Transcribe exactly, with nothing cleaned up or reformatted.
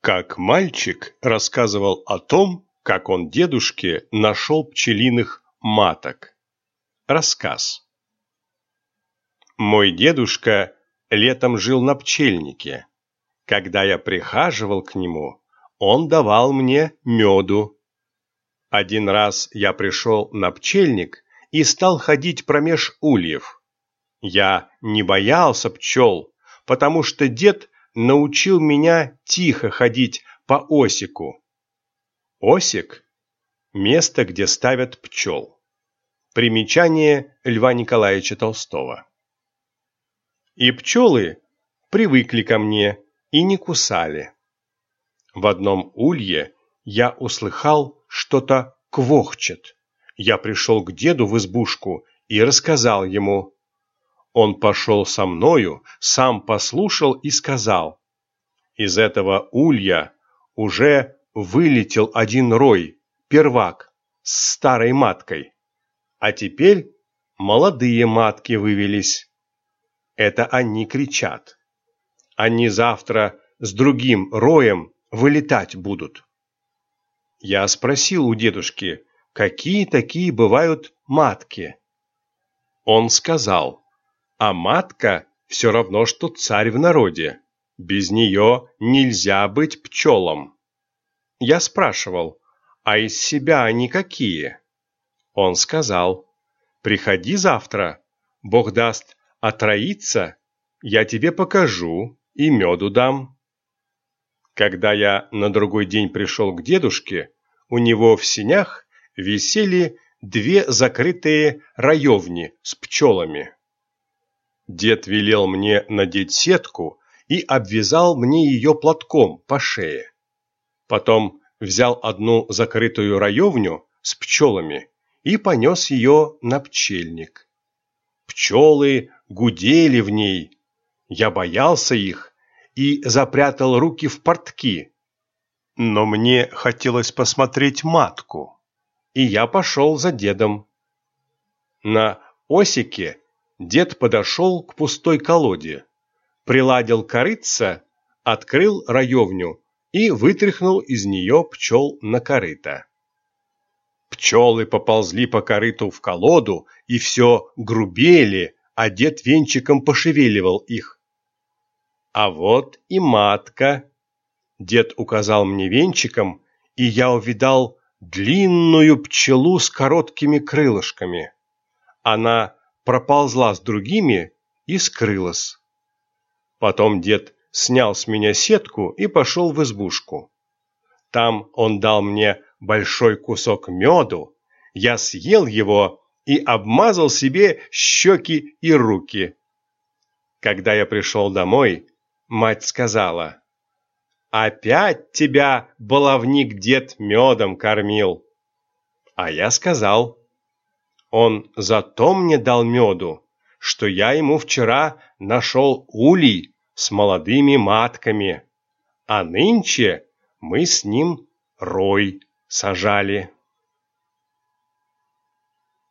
Как мальчик рассказывал о том, как он дедушке нашел пчелиных маток. Рассказ. Мой дедушка летом жил на пчельнике. Когда я прихаживал к нему, он давал мне меду. Один раз я пришел на пчельник и стал ходить промеж ульев. Я не боялся пчел, потому что дед научил меня тихо ходить по осику. Осик – место, где ставят пчел. Примечание Льва Николаевича Толстого. И пчелы привыкли ко мне и не кусали. В одном улье я услыхал, что-то квохчет. Я пришел к деду в избушку и рассказал ему. Он пошел со мною, сам послушал и сказал: из этого улья уже вылетел один рой, первак, с старой маткой, а теперь молодые матки вывелись. Это они кричат. Они завтра с другим роем вылетать будут. Я спросил у дедушки, какие такие бывают матки. Он сказал: а матка все равно, что царь в народе. Без нее нельзя быть пчелам. Я спрашивал, а из себя они какие? Он сказал: приходи завтра, Бог даст отроиться, я тебе покажу и меду дам. Когда я на другой день пришел к дедушке, у него в сенях висели две закрытые раевни с пчелами. Дед велел мне надеть сетку и обвязал мне ее платком по шее. Потом взял одну закрытую раевню с пчелами и понес ее на пчельник. Пчелы гудели в ней. Я боялся их и запрятал руки в портки. Но мне хотелось посмотреть матку, и я пошел за дедом. На осике дед подошел к пустой колоде, приладил корытце, открыл раевню и вытряхнул из нее пчел на корыто. Пчелы поползли по корыту в колоду и все грубели, а дед венчиком пошевеливал их. А вот и матка. Дед указал мне венчиком, и я увидал длинную пчелу с короткими крылышками. Она проползла с другими и скрылась. Потом дед снял с меня сетку и пошел в избушку. Там он дал мне большой кусок меду, я съел его и обмазал себе щеки и руки. Когда я пришел домой, мать сказала: «Опять тебя, баловник, дед медом кормил». А я сказал: «Он зато мне дал меду, что я ему вчера нашел улей с молодыми матками, а нынче мы с ним рой сажали».